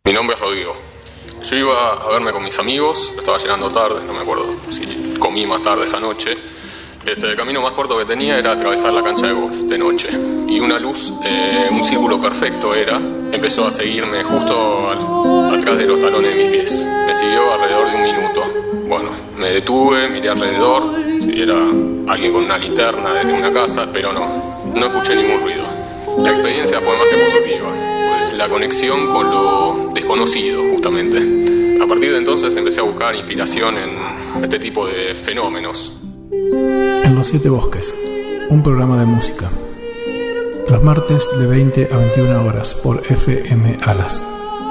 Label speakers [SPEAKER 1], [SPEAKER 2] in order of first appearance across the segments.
[SPEAKER 1] Mi nombre es Rodrigo. Yo iba a verme con mis amigos, estaba llegando tarde, no me acuerdo si comí más tarde esa noche. El camino más corto que tenía era atravesar la cancha de golf de noche. Y una luz, un círculo perfecto empezó a seguirme justo atrás de los talones de mis pies. Me siguió alrededor de un minuto. Bueno, me detuve, miré alrededor, si era alguien con una linterna desde una casa, pero no escuché ningún ruido. La experiencia fue más que positiva, pues la conexión con lo desconocido, justamente. A partir de entonces empecé a buscar inspiración en este tipo de fenómenos.
[SPEAKER 2] En los 7 bosques, un programa de música. Los martes de 20 a 21 horas por FM Alas.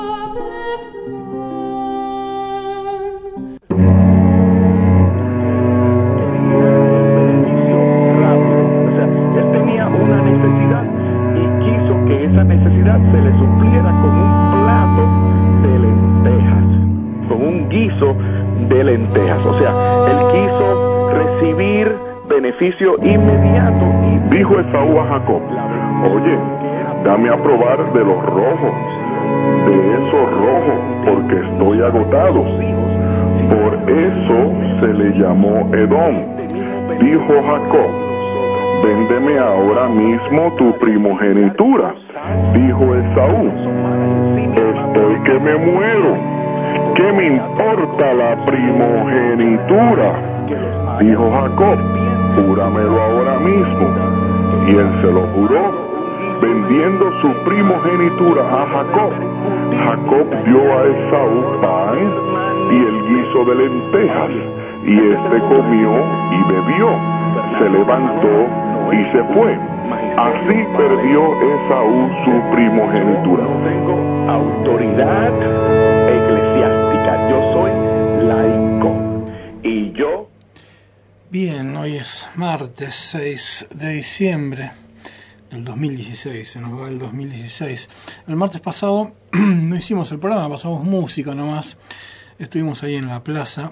[SPEAKER 3] Inmediato. Dijo Esaú a Jacob: oye, dame a probar de los rojos, de esos rojos, porque estoy agotado. Por eso se le llamó Edom. Dijo Jacob: véndeme ahora mismo tu primogenitura. Dijo Esaú: estoy que me muero, ¿qué me importa la primogenitura? Dijo Jacob: júramelo ahora mismo. Y él se lo juró, vendiendo su primogenitura a Jacob. Jacob dio a Esaú pan y el guiso de lentejas, y éste comió y bebió, se levantó y se fue. Así perdió Esaú su primogenitura.
[SPEAKER 4] Tengo autoridad eclesiástica, yo soy laico, y yo...
[SPEAKER 2] Bien, hoy es martes 6 de diciembre del 2016, se nos va el 2016. El martes pasado no hicimos el programa, pasamos música nomás. Estuvimos ahí en la plaza,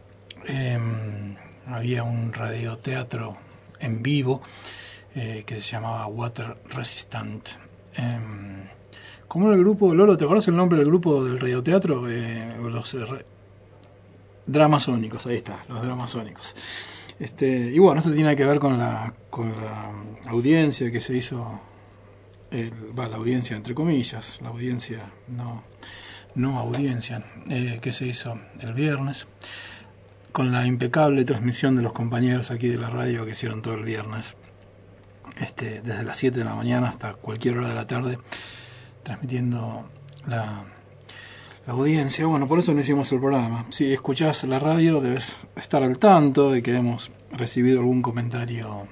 [SPEAKER 2] había un radioteatro en vivo que se llamaba Water Resistant. ¿Cómo era el grupo? Lolo, ¿te acuerdas el nombre del grupo del radioteatro? Los Dramasónicos, ahí está, los Dramasónicos. Y bueno, esto tiene que ver con la audiencia que se hizo, la audiencia entre comillas, la audiencia, no audiencia, que se hizo el viernes, con la impecable transmisión de los compañeros aquí de la radio que hicieron todo el viernes, desde las 7 de la mañana hasta cualquier hora de la tarde, transmitiendo la audiencia. Bueno, por eso no hicimos el programa. Si escuchás la radio debes estar al tanto de que hemos recibido algún comentario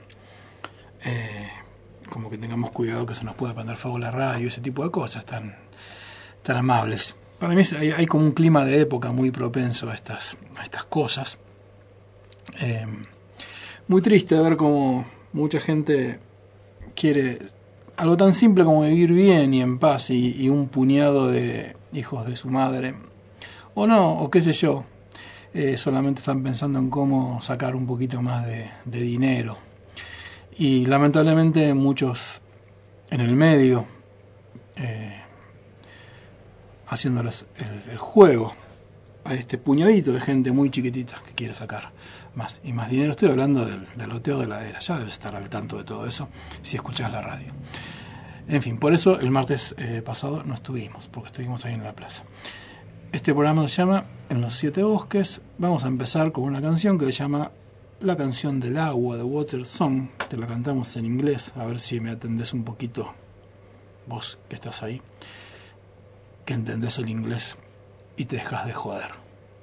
[SPEAKER 2] como que tengamos cuidado que se nos pueda prender fuego la radio, ese tipo de cosas tan amables. Para mí hay como un clima de época muy propenso a estas cosas. Muy triste ver cómo mucha gente quiere algo tan simple como vivir bien y en paz, y un puñado de hijos de su madre, o no, o qué sé yo, solamente están pensando en cómo sacar un poquito más de dinero. Y lamentablemente muchos en el medio, haciéndoles el juego a este puñadito de gente muy chiquitita que quiere sacar más y más dinero. Estoy hablando del loteo de la era, ya debes estar al tanto de todo eso si escuchás la radio. En fin, por eso el martes pasado no estuvimos, porque estuvimos ahí en la plaza. Este programa se llama En los 7 bosques. Vamos a empezar con una canción que se llama La canción del agua, de Water Song. Te la cantamos en inglés, a ver si me atendés un poquito, vos que estás ahí, que entendés el inglés y te dejas de joder.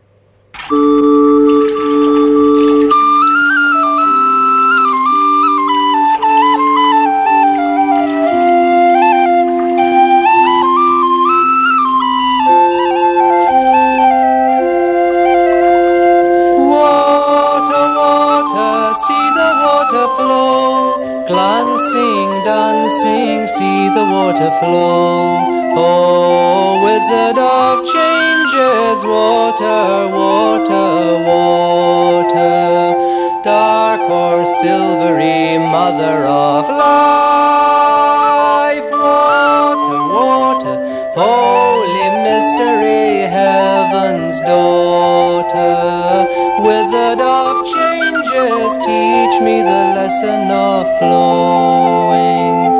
[SPEAKER 5] Glancing, dancing, see the water flow. Oh, wizard of changes, water, water, water. Dark or silvery, mother of life. Water, water, holy mister Irvine's daughter. Wizard of changes, teach me the lesson of flowing.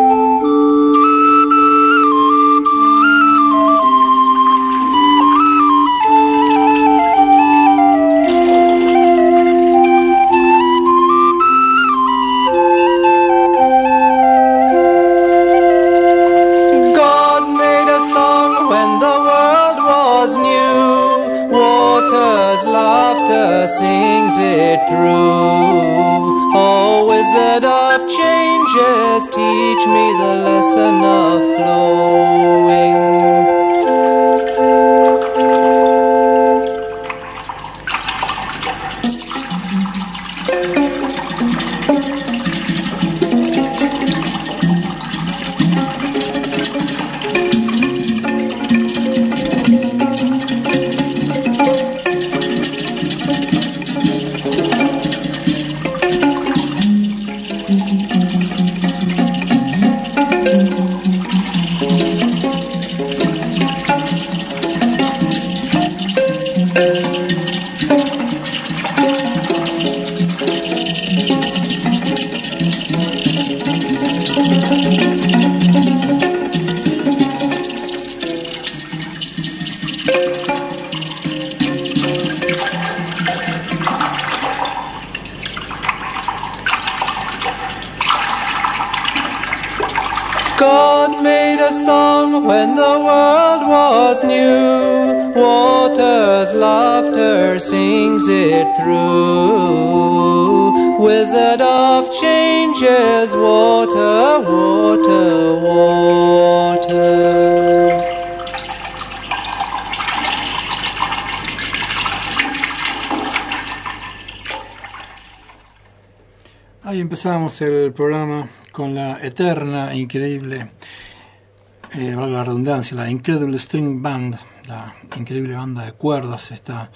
[SPEAKER 5] Sings it through. Oh, wizard of changes, teach me the lesson of flowing. God made a song when the world was new. Water's laughter sings it through. Wizard of changes, water, water, water.
[SPEAKER 2] Ahí empezamos el programa con la eterna, increíble, valga la redundancia, la Incredible String Band, la increíble banda de cuerdas, esta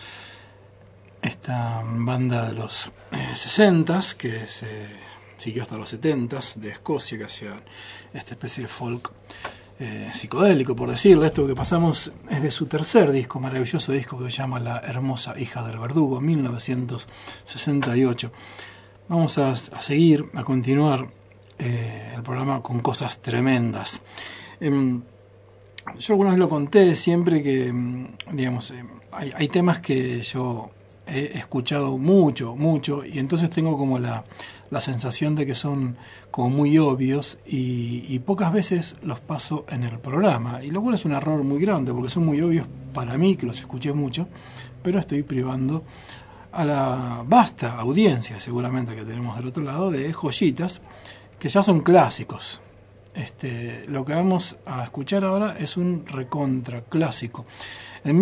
[SPEAKER 2] banda de los 60s que se siguió hasta los 70s de Escocia, que hacía esta especie de folk psicodélico, por decirlo. Esto que pasamos es de su tercer disco, maravilloso disco que se llama La hermosa hija del verdugo, 1968. Vamos a seguir, a continuar el programa con cosas tremendas. Yo alguna vez lo conté, siempre que, digamos, hay temas que yo he escuchado mucho, y entonces tengo como la sensación de que son como muy obvios y pocas veces los paso en el programa, y lo cual es un error muy grande, porque son muy obvios para mí, que los escuché mucho, pero estoy privando a la vasta audiencia, seguramente, que tenemos del otro lado, de joyitas que ya son clásicos. Lo que vamos a escuchar ahora es un recontra clásico. En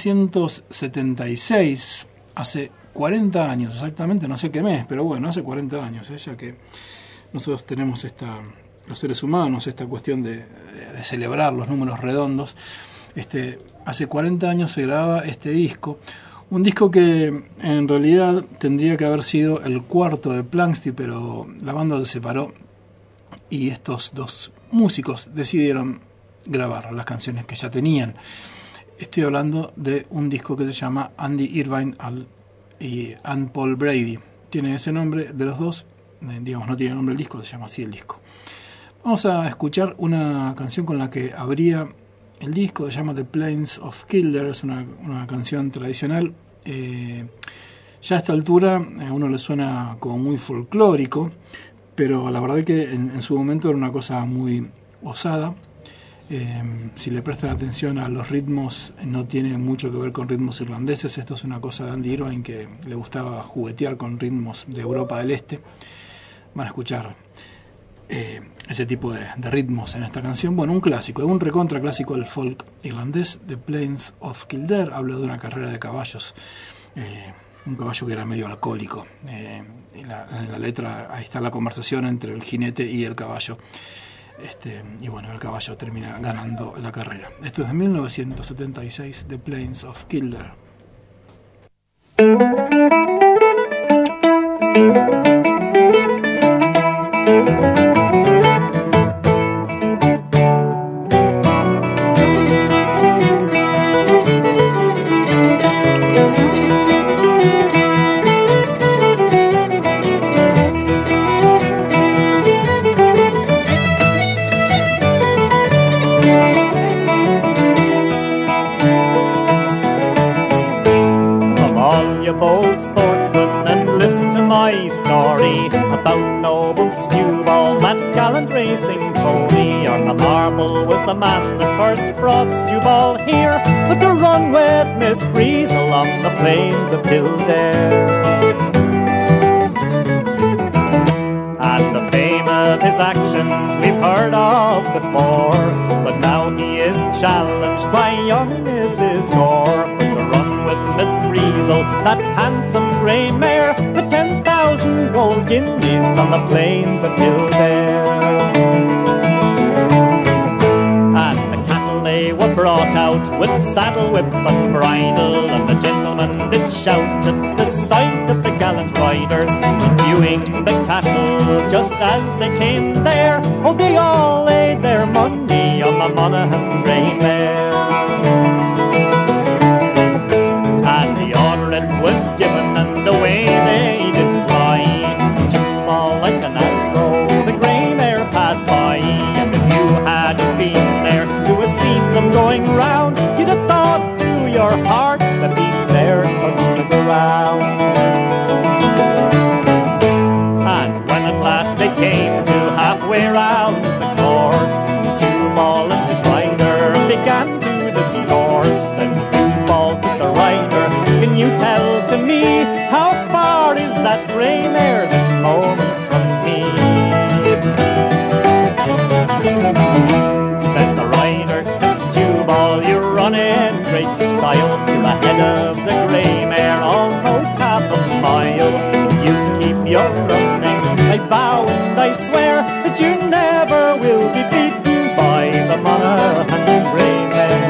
[SPEAKER 2] 1976, hace 40 años exactamente, no sé qué mes, pero bueno, hace 40 años, ya que nosotros tenemos los seres humanos, esta cuestión de celebrar los números redondos. Hace 40 años se graba este disco, un disco que en realidad tendría que haber sido el cuarto de Planxty, pero la banda se separó y estos dos músicos decidieron grabar las canciones que ya tenían. Estoy hablando de un disco que se llama Andy Irvine y Ann Paul Brady. Tiene ese nombre de los dos, digamos, no tiene nombre el disco, se llama así el disco. Vamos a escuchar una canción con la que abría el disco, se llama The Plains of Kildare, es una canción tradicional. Ya a esta altura a uno le suena como muy folclórico, pero la verdad es que en su momento era una cosa muy osada. Si le prestan atención a los ritmos, no tiene mucho que ver con ritmos irlandeses. Esto es una cosa de Andy Irvine, que le gustaba juguetear con ritmos de Europa del Este. Van a escuchar ese tipo de ritmos en esta canción. Bueno, un clásico, un recontra clásico del folk irlandés, The Plains of Kildare. Habla de una carrera de caballos, un caballo que era medio alcohólico. En la letra ahí está la conversación entre el jinete y el caballo. Y bueno, el caballo termina ganando la carrera. Esto es de 1976, The Plains of Kildare.
[SPEAKER 6] noble sportsman, and listen to my story about noble Stewball, that gallant racing pony. Arthur Marble was the man that first brought Stewball here, but to run with Miss Breezel on the plains of Kildare. And the fame of his actions we've heard of before, but now he is challenged by young Mrs. Gore for to run with Miss Breezel, that handsome grey mare, for 10,000 gold guineas on the plains of Kildare. And the cattle they were brought out with saddle, whip and bridle, and the gentlemen did shout at the sight of the gallant riders, viewing the cattle just as they came there. Oh, they all laid their money on the Monaghan grey mare. And the order it was given, and away they did fly, Stewball like an arrow, the grey mare passed by. And if you had been there to have seen them going round, you'd have thought to your heart that he there touched the ground. And when at last they came to halfway round the course, Stewball and his rider began to discourse. Says Stewball to the rider, can you tell to me how far is that grey mare this moment from me? Says the rider to Stewball, you're running great style, you're ahead of the grey mare almost half a mile. If you keep your running, I vow and I swear that you never will be beaten by the Monaghan grey mare.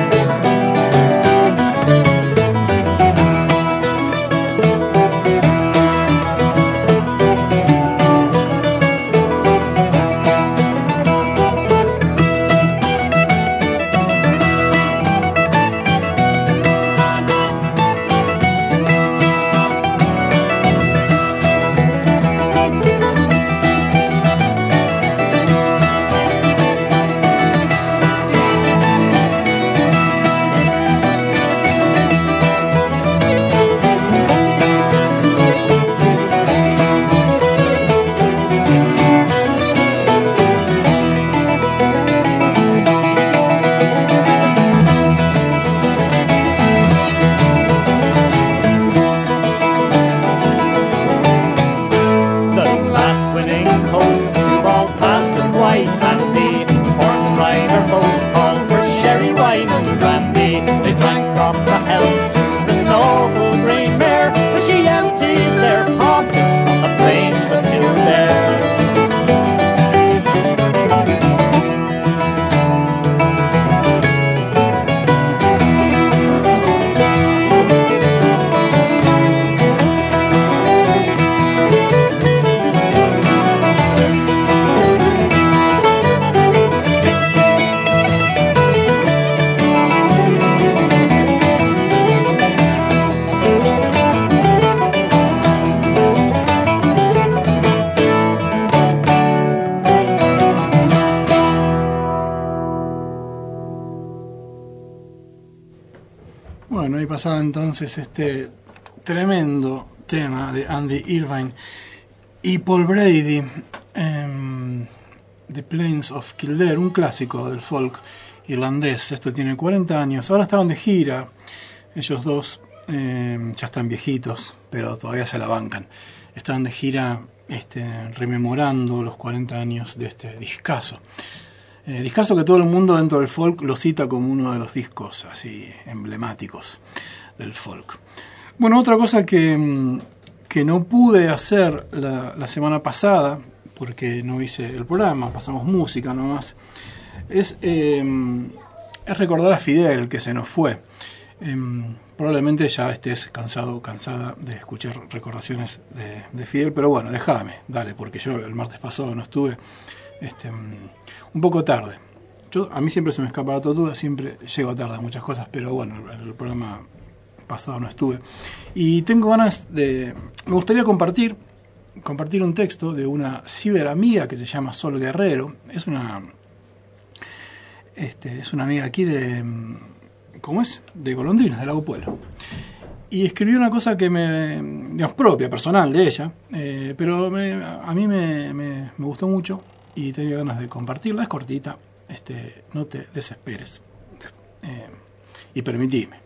[SPEAKER 2] Bueno, ahí pasaba entonces este tremendo tema de Andy Irvine y Paul Brady, The Plains of Kildare, un clásico del folk irlandés. Esto tiene 40 años. Ahora estaban de gira, ellos dos ya están viejitos, pero todavía se la bancan. Estaban de gira rememorando los 40 años de este discazo. Discazo que todo el mundo dentro del folk lo cita como uno de los discos así emblemáticos del folk. Bueno, otra cosa que no pude hacer la semana pasada, porque no hice el programa, pasamos música nomás, es recordar a Fidel, que se nos fue. Probablemente ya estés cansada de escuchar recordaciones de Fidel, pero bueno, dale, porque yo el martes pasado no estuve, un poco tarde. A mí siempre se me escapa la tortuga, siempre llego tarde a muchas cosas, pero bueno, el programa pasado no estuve. Y tengo ganas me gustaría compartir un texto de una ciberamiga que se llama Sol Guerrero. Es una amiga aquí de Golondrinas, de Lago Pueblo. y escribió una cosa que digamos, propia, personal de ella, pero a mí me gustó mucho y tenía ganas de compartirla. Es cortita, no te desesperes. Y permitime.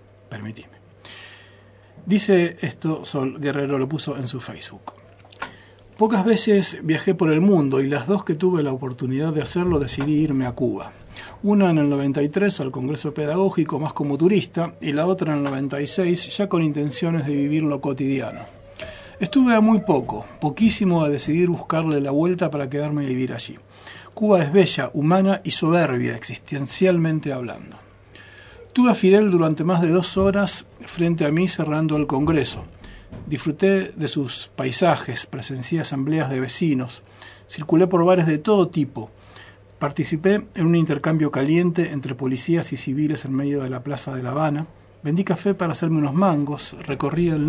[SPEAKER 2] Dice esto, Sol Guerrero lo puso en su Facebook. Pocas veces viajé por el mundo y las dos que tuve la oportunidad de hacerlo decidí irme a Cuba. Una en el 93 al Congreso Pedagógico más como turista y la otra en el 96 ya con intenciones de vivir lo cotidiano. Estuve a muy poquísimo de decidir buscarle la vuelta para quedarme a vivir allí. Cuba es bella, humana y soberbia, existencialmente hablando. Tuve a Fidel durante más de 2 horas frente a mí cerrando el Congreso. Disfruté de sus paisajes, presencié asambleas de vecinos, circulé por bares de todo tipo, participé en un intercambio caliente entre policías y civiles en medio de la plaza de La Habana, vendí café para hacerme unos mangos, recorrí de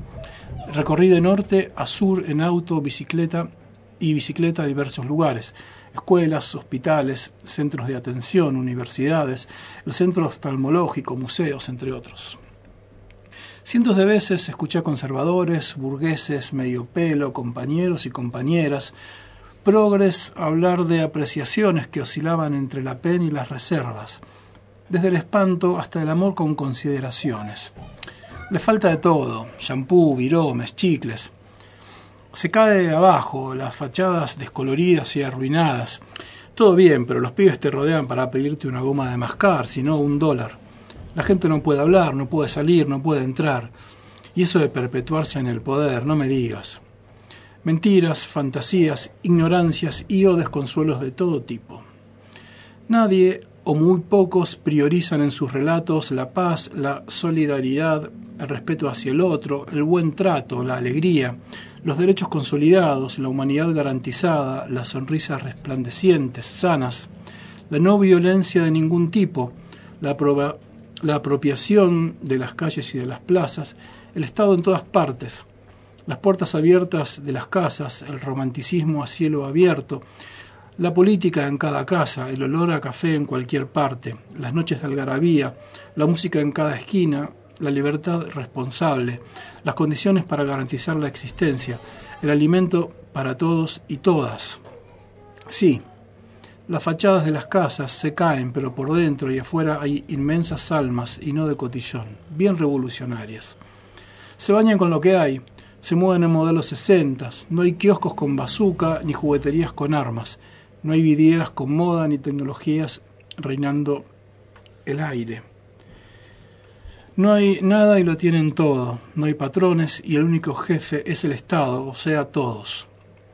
[SPEAKER 2] norte a sur en auto, bicicleta a diversos lugares, escuelas, hospitales, centros de atención, universidades, el centro oftalmológico, museos, entre otros. Cientos de veces escuché a conservadores, burgueses, medio pelo, compañeros y compañeras, progres hablar de apreciaciones que oscilaban entre la pena y las reservas, desde el espanto hasta el amor con consideraciones. Le falta de todo, shampoo, viromes, chicles. Se cae abajo, las fachadas descoloridas y arruinadas. Todo bien, pero los pibes te rodean para pedirte una goma de mascar, si no $1. La gente no puede hablar, no puede salir, no puede entrar. Y eso de perpetuarse en el poder, no me digas. Mentiras, fantasías, ignorancias y o desconsuelos de todo tipo. Nadie o muy pocos priorizan en sus relatos la paz, la solidaridad, el respeto hacia el otro, el buen trato, la alegría, los derechos consolidados, la humanidad garantizada, las sonrisas resplandecientes, sanas, la no violencia de ningún tipo, la apropiación de las calles y de las plazas, el Estado en todas partes, las puertas abiertas de las casas, el romanticismo a cielo abierto, la política en cada casa, el olor a café en cualquier parte, las noches de algarabía, la música en cada esquina, la libertad responsable, las condiciones para garantizar la existencia, el alimento para todos y todas. Sí, las fachadas de las casas se caen, pero por dentro y afuera hay inmensas almas, y no de cotillón, bien revolucionarias. Se bañan con lo que hay, se mueven en modelos 60, no hay kioscos con bazooka ni jugueterías con armas, no hay vidrieras con moda ni tecnologías reinando el aire. No hay nada y lo tienen todo, no hay patrones y el único jefe es el Estado, o sea, todos.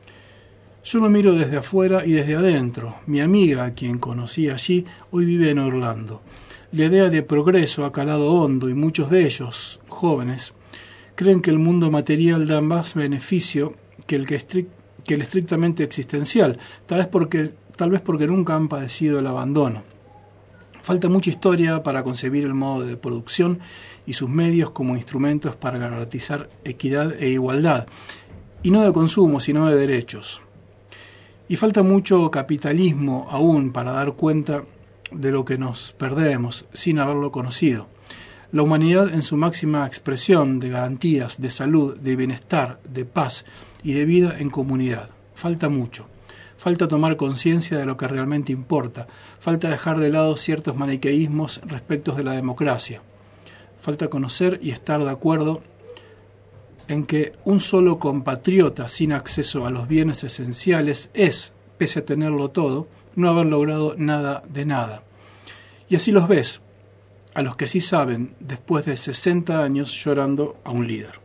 [SPEAKER 2] Yo lo miro desde afuera y desde adentro. Mi amiga, a quien conocí allí, hoy vive en Orlando. La idea de progreso ha calado hondo y muchos de ellos, jóvenes, creen que el mundo material da más beneficio que el estrictamente existencial, tal vez porque nunca han padecido el abandono. Falta mucha historia para concebir el modo de producción y sus medios como instrumentos para garantizar equidad e igualdad, y no de consumo, sino de derechos. Y falta mucho capitalismo aún para dar cuenta de lo que nos perdemos sin haberlo conocido. La humanidad en su máxima expresión de garantías, de salud, de bienestar, de paz y de vida en comunidad. Falta mucho. Falta tomar conciencia de lo que realmente importa. Falta dejar de lado ciertos maniqueísmos respecto de la democracia. Falta conocer y estar de acuerdo en que un solo compatriota sin acceso a los bienes esenciales es, pese a tenerlo todo, no haber logrado nada de nada. Y así los ves, a los que sí saben, después de 60 años llorando a un líder.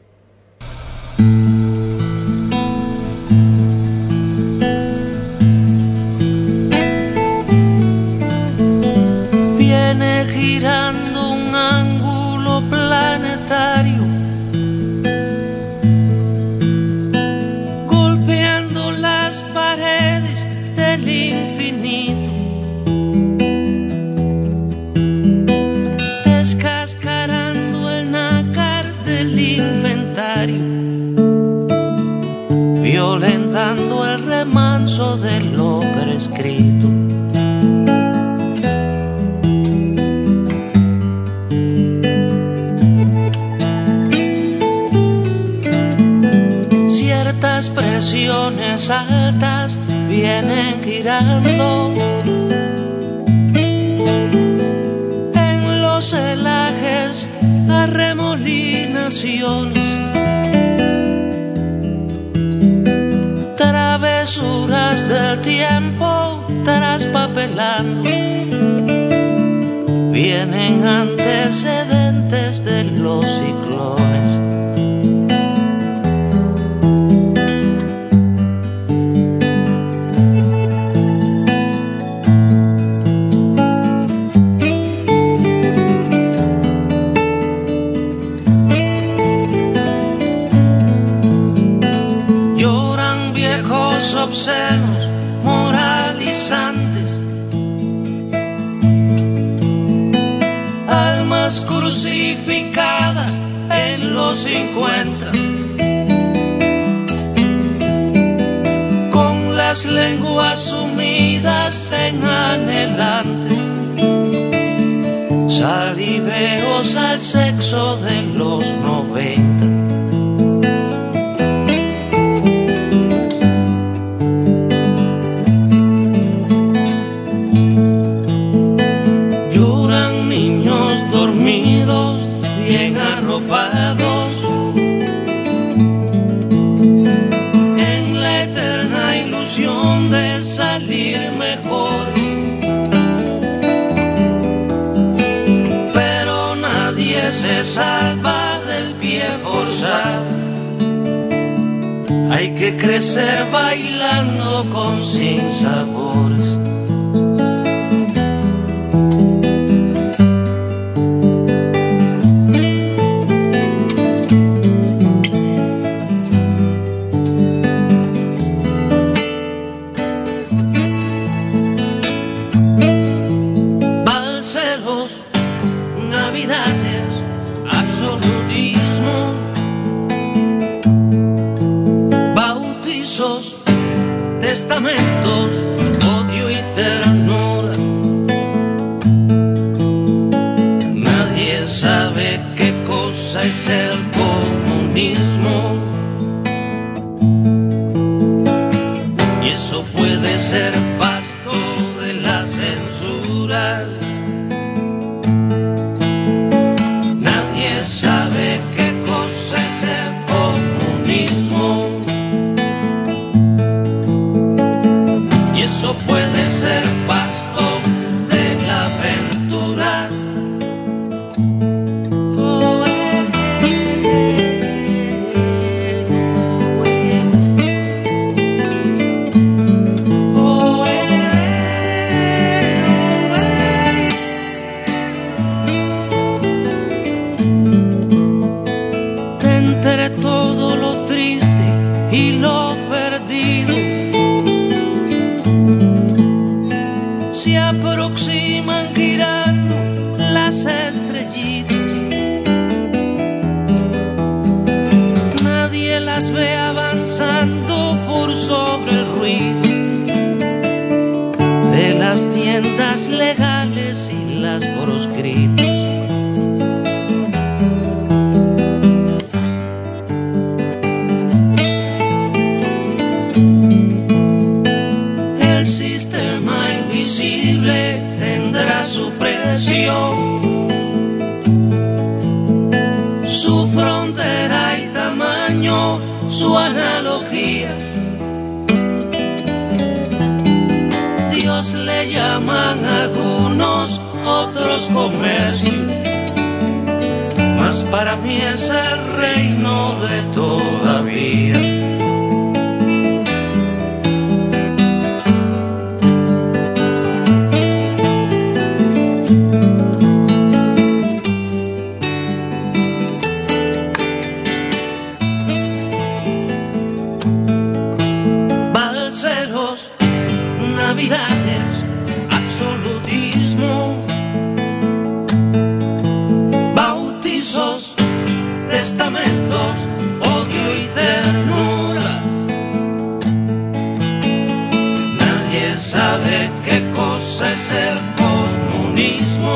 [SPEAKER 7] Viene girando un ángulo planetario, golpeando las paredes del infinito, descascarando el nácar del inventario. presiones altas vienen girando en los celajes, arremolinaciones, travesuras del tiempo traspapelando. Vienen antecedentes de los ciclones. Lloran viejos obscenos moralizantes, almas crucificadas en los 50, con las lenguas sumidas en anhelante, saliveos al sexo de los 90. Dormidos, bien arropados, en la eterna ilusión de salir mejores. Pero nadie se salva del pie forzado. Hay que crecer bailando con sinsabores. Testamentos, odio y ternura. Nadie sabe qué cosa es el comunismo, y eso puede ser pasto de la censura. Nadie sabe qué cosa es el comunismo, eso puede ser pasto de la aventura. De entre todo lo triste y lo perdido, se aproximan girando las estrellitas. Nadie las ve avanzando por sobre el ruido de las tiendas legales y las proscritas. El sistema invisible tendrá su precio, su frontera y tamaño, su analogía. Dios le llaman a algunos, otros comercio, mas para mí es el reino de todavía. Navidades, absolutismo, bautizos, testamentos, odio y ternura. Nadie sabe qué cosa es el comunismo,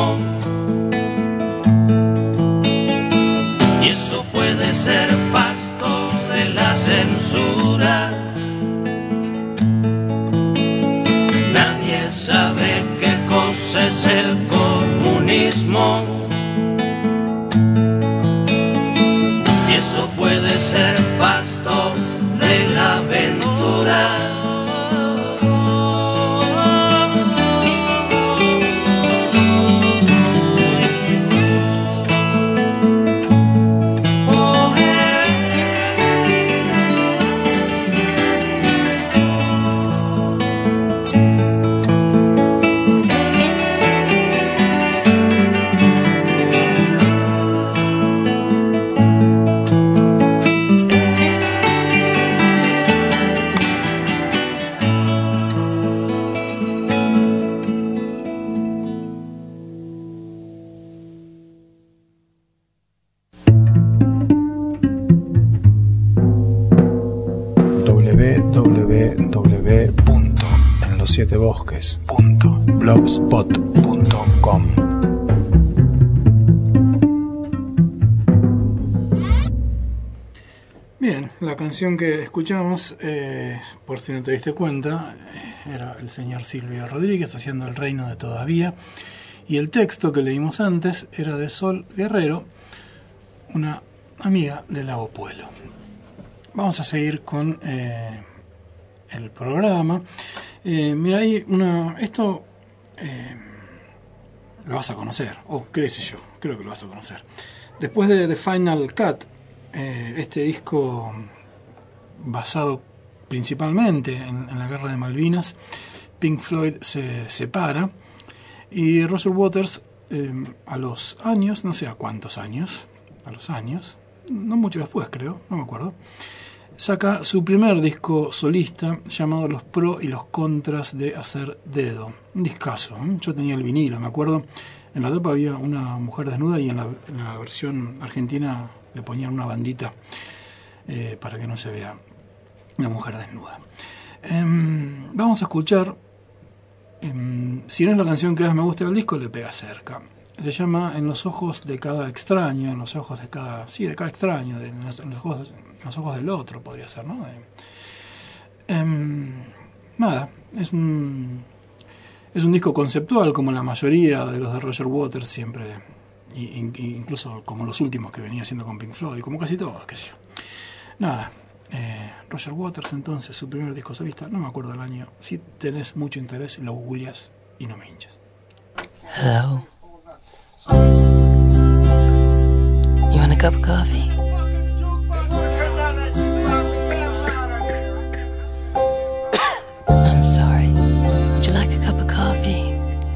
[SPEAKER 7] y eso puede ser pasto de la censura.
[SPEAKER 2] lossetebosques.blogspot.com. Bien, la canción que escuchamos, por si no te diste cuenta, era el señor Silvio Rodríguez haciendo El Reino de Todavía, y el texto que leímos antes era de Sol Guerrero, una amiga de Lago Puelo. Vamos a seguir con el programa. Mira, hay esto lo vas a conocer, o qué sé yo, creo que lo vas a conocer. Después de The Final Cut, este disco basado principalmente en la guerra de Malvinas, Pink Floyd se separa y Roger Waters, a los años, no sé a cuántos años, no mucho después creo, no me acuerdo, saca su primer disco solista llamado Los Pros y los Contras de Hacer Dedo. Un discazo, ¿eh? Yo tenía el vinilo, me acuerdo. En la tapa había una mujer desnuda y en la versión argentina le ponían una bandita para que no se vea una mujer desnuda. Vamos a escuchar, si no es la canción que más me gusta del disco, le pega cerca. Se llama En los ojos de cada extraño, en los ojos de cada extraño, en los ojos del otro podría ser, ¿no? Nada, es un disco conceptual como la mayoría de los de Roger Waters siempre, incluso como los últimos que venía haciendo con Pink Floyd, como casi todos, qué sé yo. Nada, Roger Waters entonces, su primer disco solista, no me acuerdo el año. Si tenés mucho interés, lo googleás y no me hinches.
[SPEAKER 8] Hello. You want a cup of coffee? I'm sorry. Would you like a cup of coffee?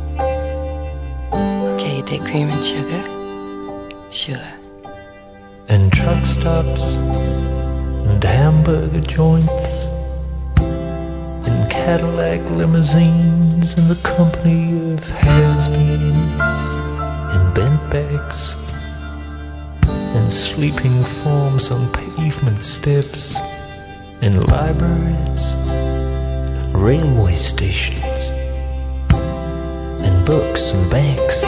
[SPEAKER 8] Okay, you take cream and sugar? Sure.
[SPEAKER 9] And truck stops and hamburger joints and Cadillac limousines and the company of has-beens and bent backs and sleeping forms on pavement steps and libraries and railway stations and books and banks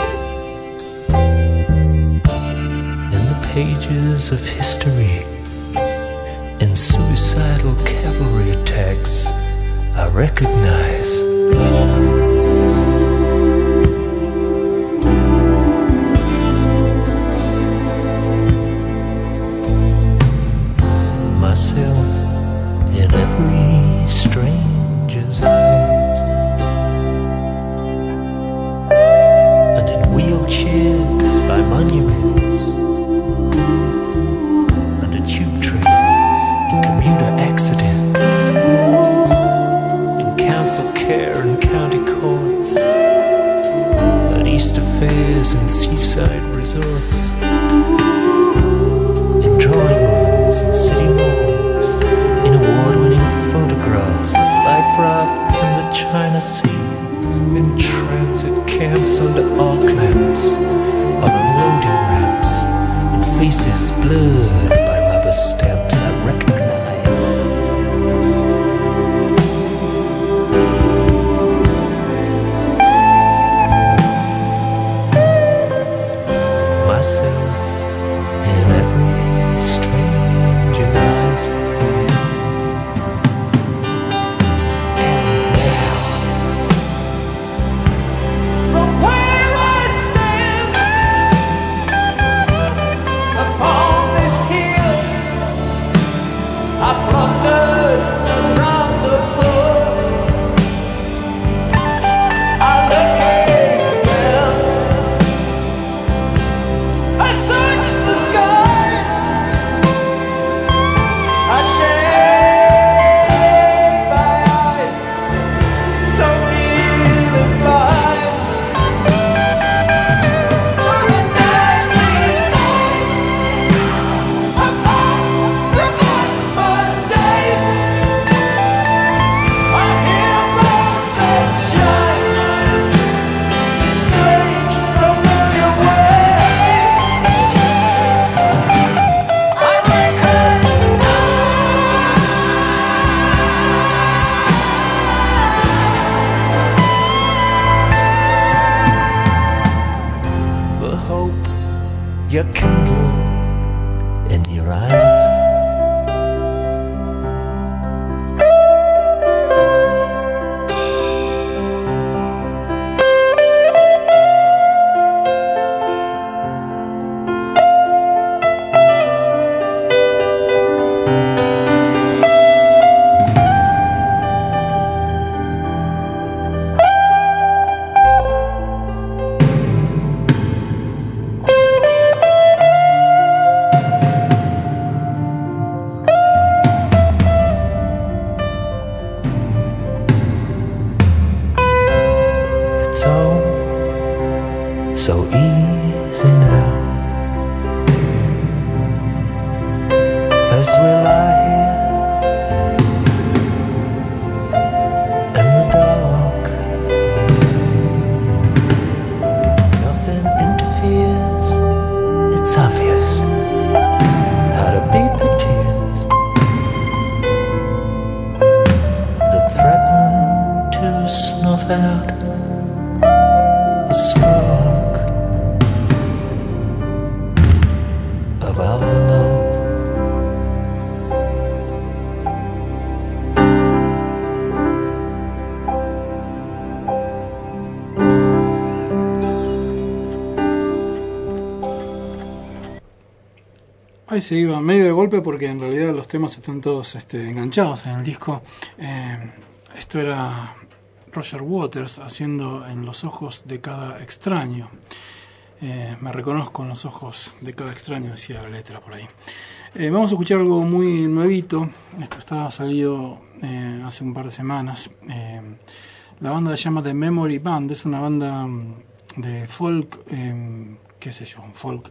[SPEAKER 9] and the pages of history and suicidal cavalry attacks I recognize. Myself in every stranger's eyes, and in wheelchairs by monuments, under tube trains, commuter accidents, in council care and county courts, at Easter fairs and seaside resorts, in drawing rooms and city malls, in award-winning photographs of life rafts in the China Seas, in transit camps under arc lamps, on unloading ramps, and faces blurred by rubber stamps I recognize. Myself in every stranger's eyes. And now, from where I stand upon this hill, I plundered from the poor. I look at them, I saw kindle in your eyes. So easy now, as we lie here in the dark. Nothing interferes, it's obvious how to beat the tears that threaten to snuff out the spark of our love.
[SPEAKER 2] Ahí se iba medio de golpe porque en realidad los temas están todos enganchados en el disco. Esto era Roger Waters haciendo En los ojos de cada extraño. Me reconozco en los ojos de cada extraño, decía la letra por ahí. Vamos a escuchar algo muy nuevito. Esto estaba salido hace un par de semanas. La banda se llama The Memory Band. Es una banda de folk, qué sé yo, un folk,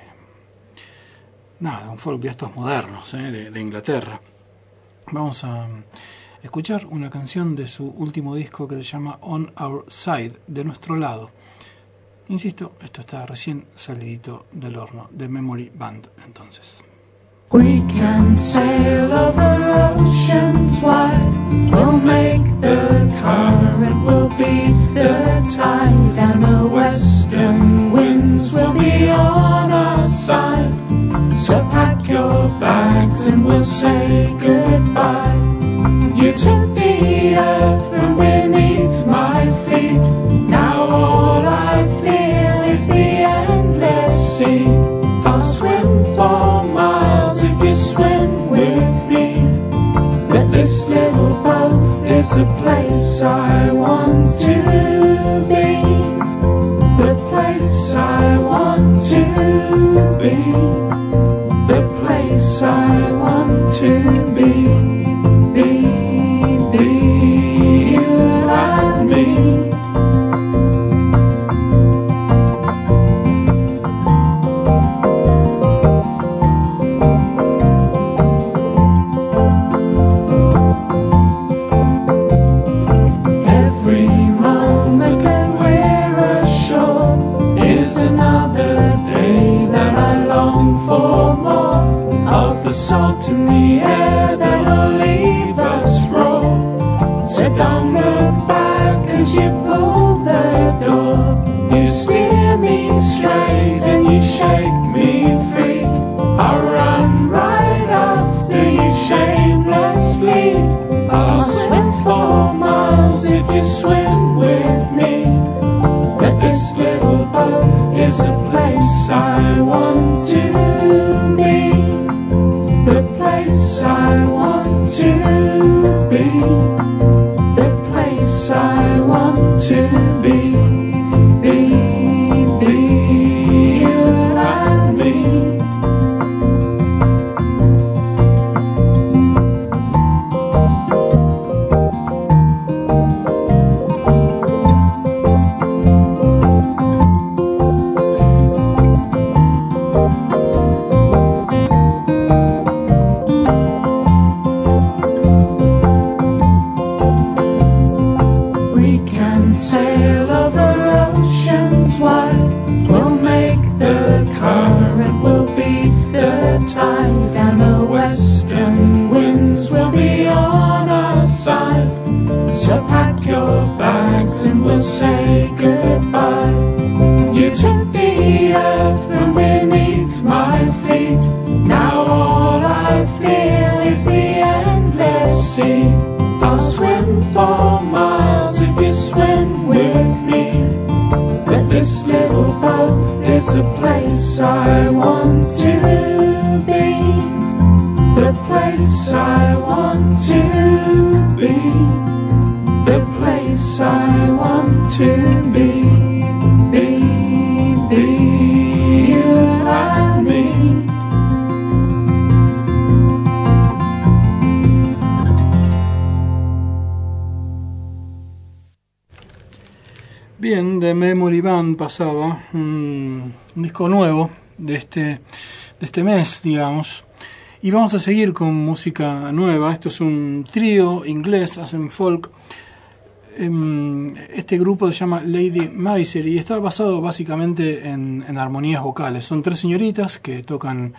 [SPEAKER 2] un folk de estos modernos, de Inglaterra. Vamos a escuchar una canción de su último disco que se llama On Our Side, de nuestro lado. Insisto, esto está recién salidito del horno, de Memory Band, entonces.
[SPEAKER 10] We can sail over oceans wide, we'll make the current, we'll be the tide, and the western winds will be on our side. So pack your bags and we'll say goodbye. You took the earth from beneath my feet, now all I feel is the endless sea. I'll swim for miles if you swim with me, but this little boat is a place I want to be, the place I want to be, the place I want to be, you and me. The salt in the air that'll leave us raw. So don't look back as you pull the door. You steer me straight and you shake me free. I'll run right after you shamelessly. I'll swim for miles if you swim with me. But this little boat is a place I want to be, the place I want to be, the place I want to be, you and me. Sail over oceans wide, we'll make the current, we'll be the tide, and the western winds will be on our side. So pack your bags and we'll say goodbye. You took the earth from beneath world is a place I want to be. The place I want to be. The place I want to be. You and me.
[SPEAKER 2] Bien, de Memory Band pasaba un disco nuevo de este mes, digamos. Y vamos a seguir con música nueva. Esto es un trío inglés, hacen folk. Este grupo se llama Lady Misery y está basado básicamente en armonías vocales. Son tres señoritas que tocan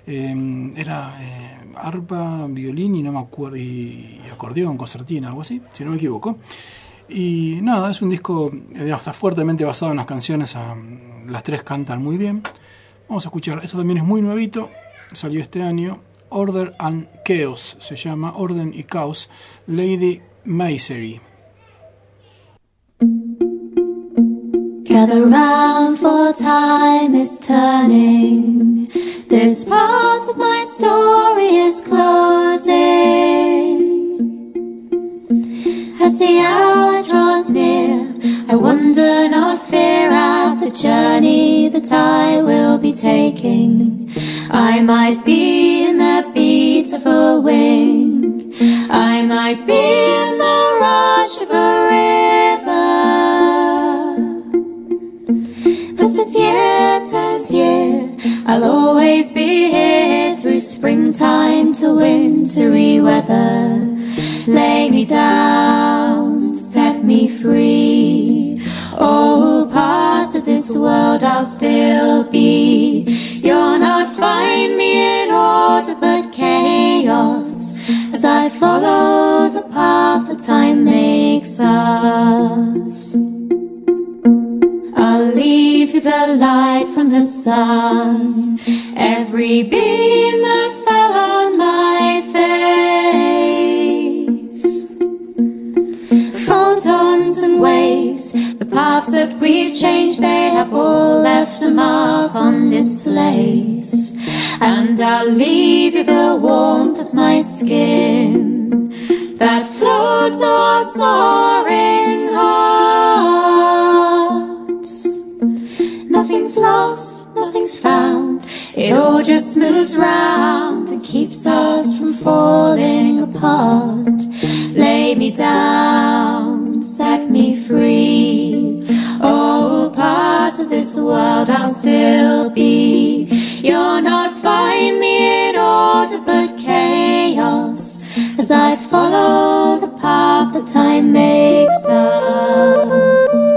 [SPEAKER 2] arpa, violín y no me acuerdo, y acordeón, concertina, algo así, si no me equivoco. Y nada, es un disco, está fuertemente basado en las canciones. Las tres cantan muy bien. Vamos a escuchar, esto también es muy nuevito, salió este año. Order and Chaos se llama, Orden y Caos, Lady Misery.
[SPEAKER 10] Gather round, for time is turning. This part of my story is closing. As the hour draws near, I wonder, not fear, at the journey that I will be taking. I might be in the beat of a wing. I might be in the rush of a river. But as year turns year, I'll always be here, through springtime to wintry weather. Lay me down, set me free. Oh, part of this world I'll still be. You'll not find me in order but chaos, as I follow the path that time makes us. I'll leave you the light from the sun, every beam that fell on my face. Photons and waves, the paths that we've changed, they have all left a mark on this place. And I'll leave you the warmth of my skin that floats our soaring hearts. Nothing's lost, nothing's found, it all just moves round and keeps us from falling apart. Lay me down, set me free. Oh, part of this world I'll still be. You'll not find me in order but chaos, as I follow the path that time makes us.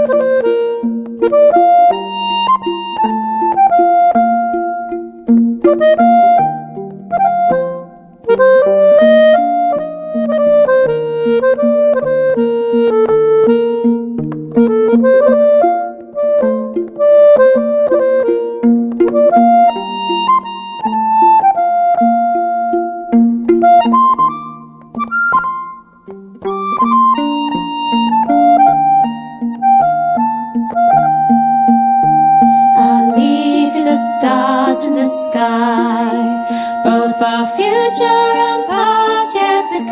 [SPEAKER 10] I'll leave you the stars in the sky, both our future and past yet to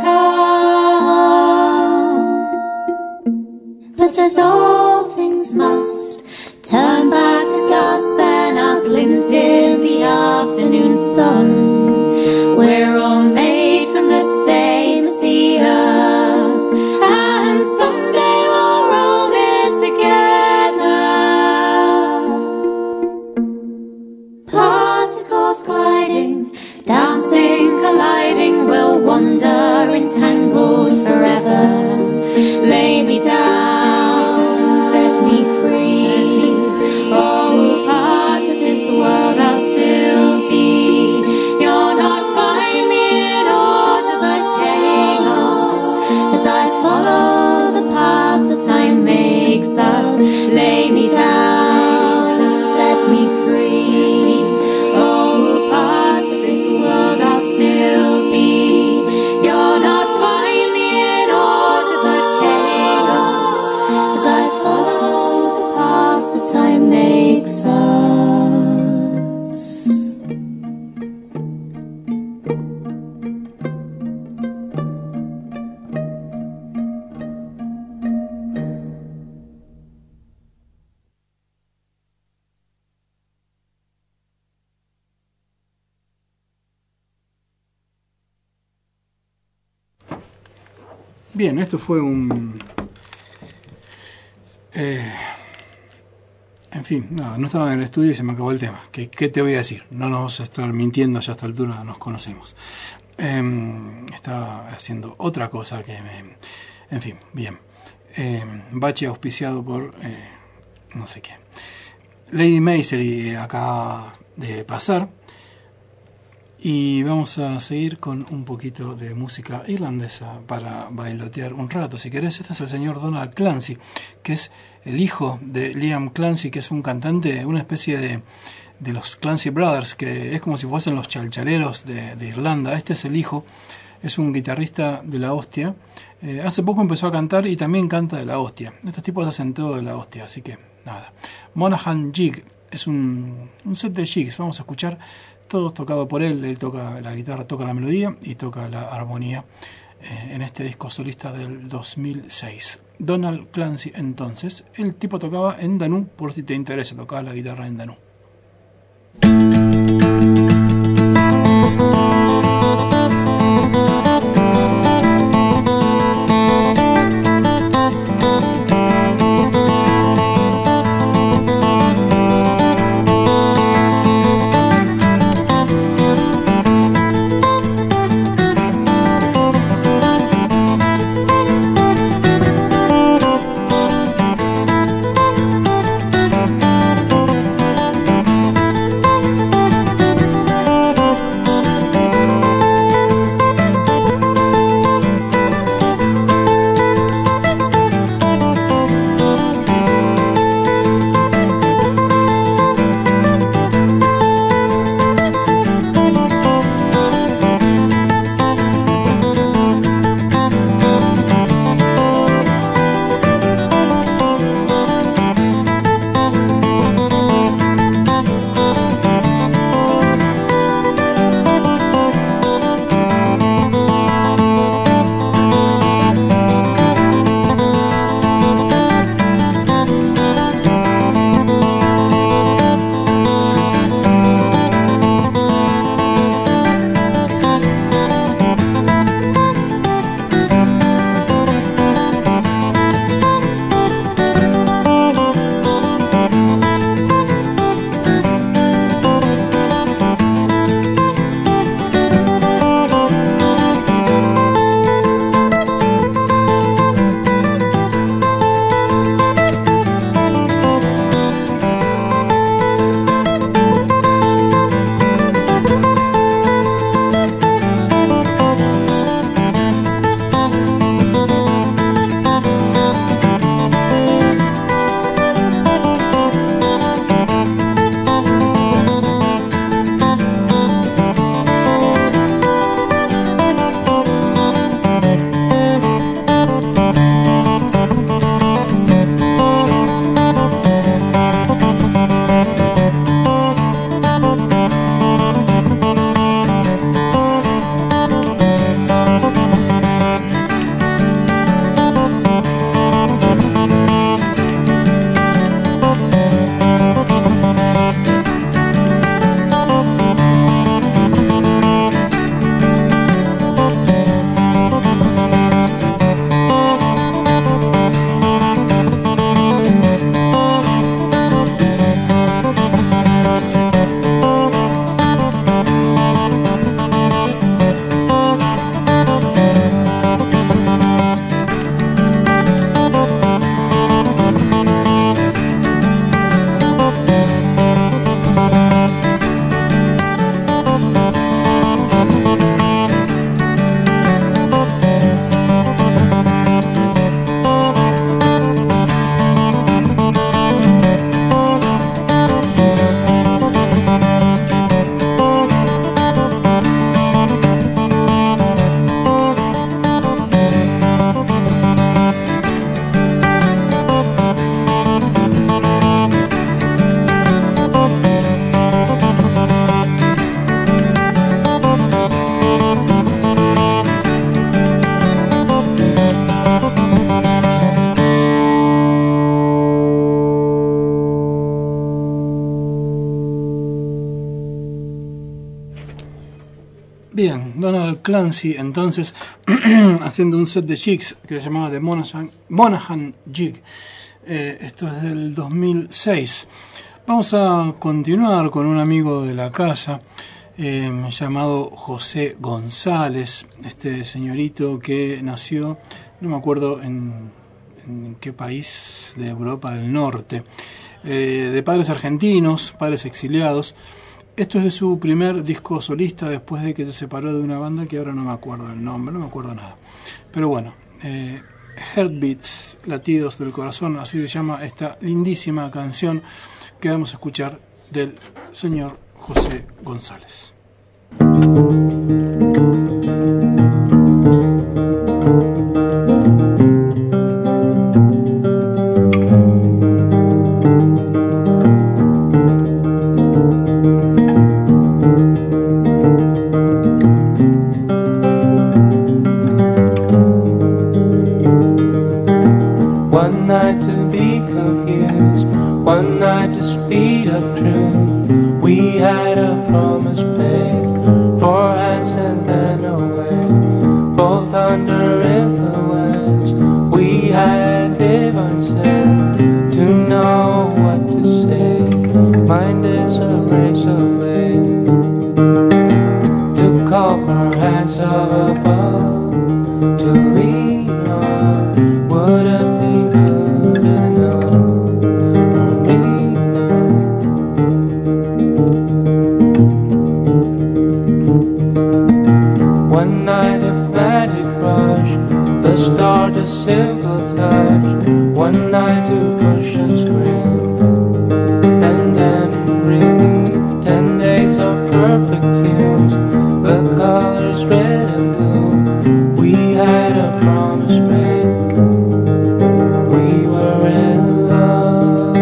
[SPEAKER 10] come. But as all things must turn back to dust, and I'll glint in the afternoon sun. We're all made from the same as the earth, and someday we'll roam it together. Particles gliding, dancing, colliding, we'll wander entangled forever. Lay me down, set me free. Oh, part of this world I'll still be.
[SPEAKER 2] Bien, esto fue un... en fin, no estaba en el estudio y se me acabó el tema. ¿Qué te voy a decir? No nos vamos a estar mintiendo, ya a esta altura nos conocemos. Estaba haciendo otra cosa que me... En fin, bien. Bache auspiciado por... no sé qué. Lady Misery acaba de pasar. Y vamos a seguir con un poquito de música irlandesa para bailotear un rato. Si querés, este es el señor Donald Clancy, que es el hijo de Liam Clancy, que es un cantante, una especie de los Clancy Brothers, que es como si fuesen los chalchaleros de Irlanda. Este es el hijo, es un guitarrista de la hostia. Hace poco empezó a cantar y también canta de la hostia. Estos tipos hacen todo de la hostia, así que nada. Monaghan Jig es un set de jigs, vamos a escuchar. Todo tocado por él toca la guitarra, toca la melodía y toca la armonía en este disco solista del 2006. Donald Clancy entonces, el tipo tocaba en Danú, por si te interesa, tocaba la guitarra en Danú. Bien, Donald Clancy entonces haciendo un set de jigs que se llamaba The Monaghan Jig. Esto es del 2006. Vamos a continuar con un amigo de la casa llamado José González, este señorito que nació, no me acuerdo en qué país de Europa del Norte, de padres argentinos, padres exiliados. Esto es de su primer disco solista después de que se separó de una banda que ahora no me acuerdo el nombre, no me acuerdo nada. Pero bueno, Heartbeats, latidos del corazón, así se llama esta lindísima canción que vamos a escuchar del señor José González.
[SPEAKER 5] One night to be confused, one night to speed up truth. We had a promise made, 4 hands and then away, both under influence. We had divine sense to know what to say. Mind is a razor blade to call for hands of above, to lean on. Would it be good enough for me now? One night of magic rush, the start a simple touch. One night to push and scream, and then relief. 10 days of perfect tunes, the colors red and blue. We had a promise made, we were in love,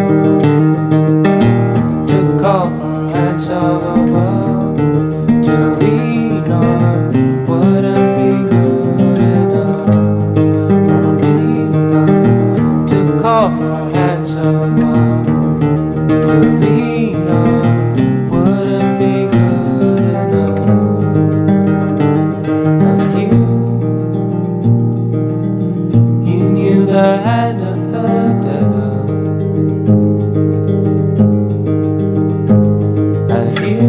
[SPEAKER 5] to call for hands of above, to lean on. Wouldn't be good enough for me now, to call for hands of above, to lean on. Wouldn't be good enough. And you knew the hand of the devil, and you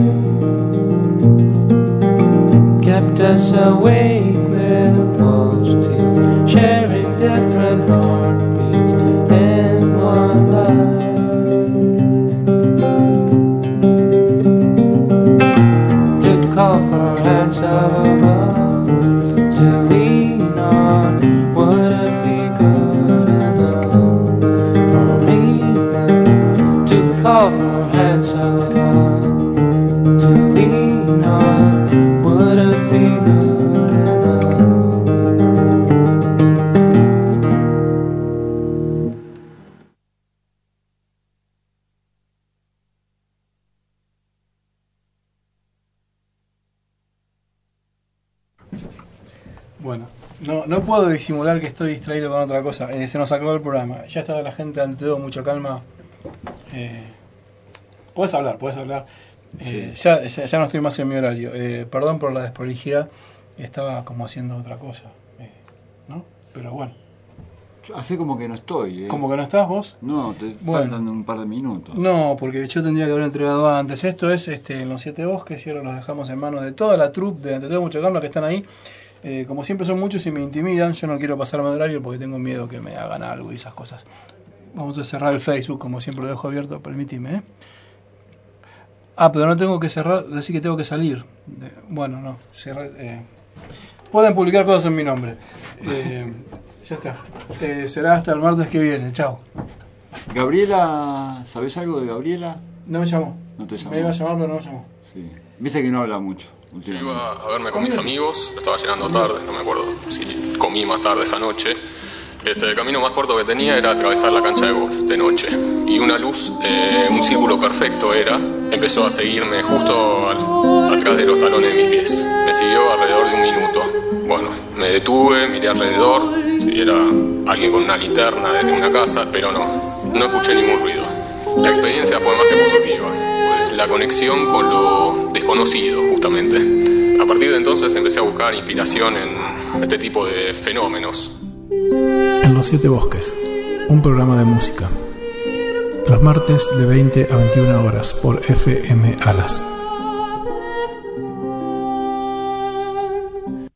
[SPEAKER 5] kept us awake with false teeth, sharing different heartbeats in one life. To call for hands of above, to lean on. Would it be good enough for me now, to call for hands of above, to lean on? Would it be good enough?
[SPEAKER 2] Bueno, no puedo disimular que estoy distraído con otra cosa. Se nos acabó el programa. Ya está la gente ante todo, mucha calma. Puedes hablar.
[SPEAKER 11] Sí.
[SPEAKER 2] Ya no estoy más en mi horario. Perdón por la desprolijidad. Estaba como haciendo otra cosa. ¿No? Pero bueno.
[SPEAKER 11] Hace como que no estoy.
[SPEAKER 2] ¿Como que no estás vos?
[SPEAKER 11] No, te
[SPEAKER 2] Bueno.
[SPEAKER 11] faltan un par de minutos.
[SPEAKER 2] No, porque yo tendría que haber entregado antes. Esto es en los 7 bosques, y ahora los dejamos en manos de toda la troupe de Ante todo mucha calma que están ahí. Como siempre son muchos y me intimidan, yo no quiero pasarme de horario porque tengo miedo que me hagan algo y esas cosas. Vamos a cerrar el Facebook, como siempre lo dejo abierto, permitime. Pero no tengo que cerrar, decir que tengo que salir. Bueno, no, pueden publicar cosas en mi nombre. Ya está. Será hasta el martes que viene, chao.
[SPEAKER 11] Gabriela, ¿sabés algo de Gabriela?
[SPEAKER 2] No me llamó.
[SPEAKER 11] No te llamó.
[SPEAKER 2] Me iba a llamar, pero no me llamó.
[SPEAKER 11] Sí. Viste que no habla mucho.
[SPEAKER 1] Yo iba a verme con mis amigos, estaba llegando tarde, no me acuerdo si comí más tarde esa noche. El camino más corto que tenía era atravesar la cancha de golf de noche. Y una luz, un círculo perfecto empezó a seguirme justo atrás de los talones de mis pies. Me siguió alrededor de 1 minuto. Bueno, me detuve, miré alrededor, si era alguien con una linterna desde una casa, pero no escuché ningún ruido. La experiencia fue más que positiva, pues la conexión con lo desconocido, justamente. A partir de entonces empecé a buscar inspiración en este tipo de fenómenos.
[SPEAKER 2] En Los Siete Bosques, un programa de música. Los martes de 20 a 21 horas por FM Alas.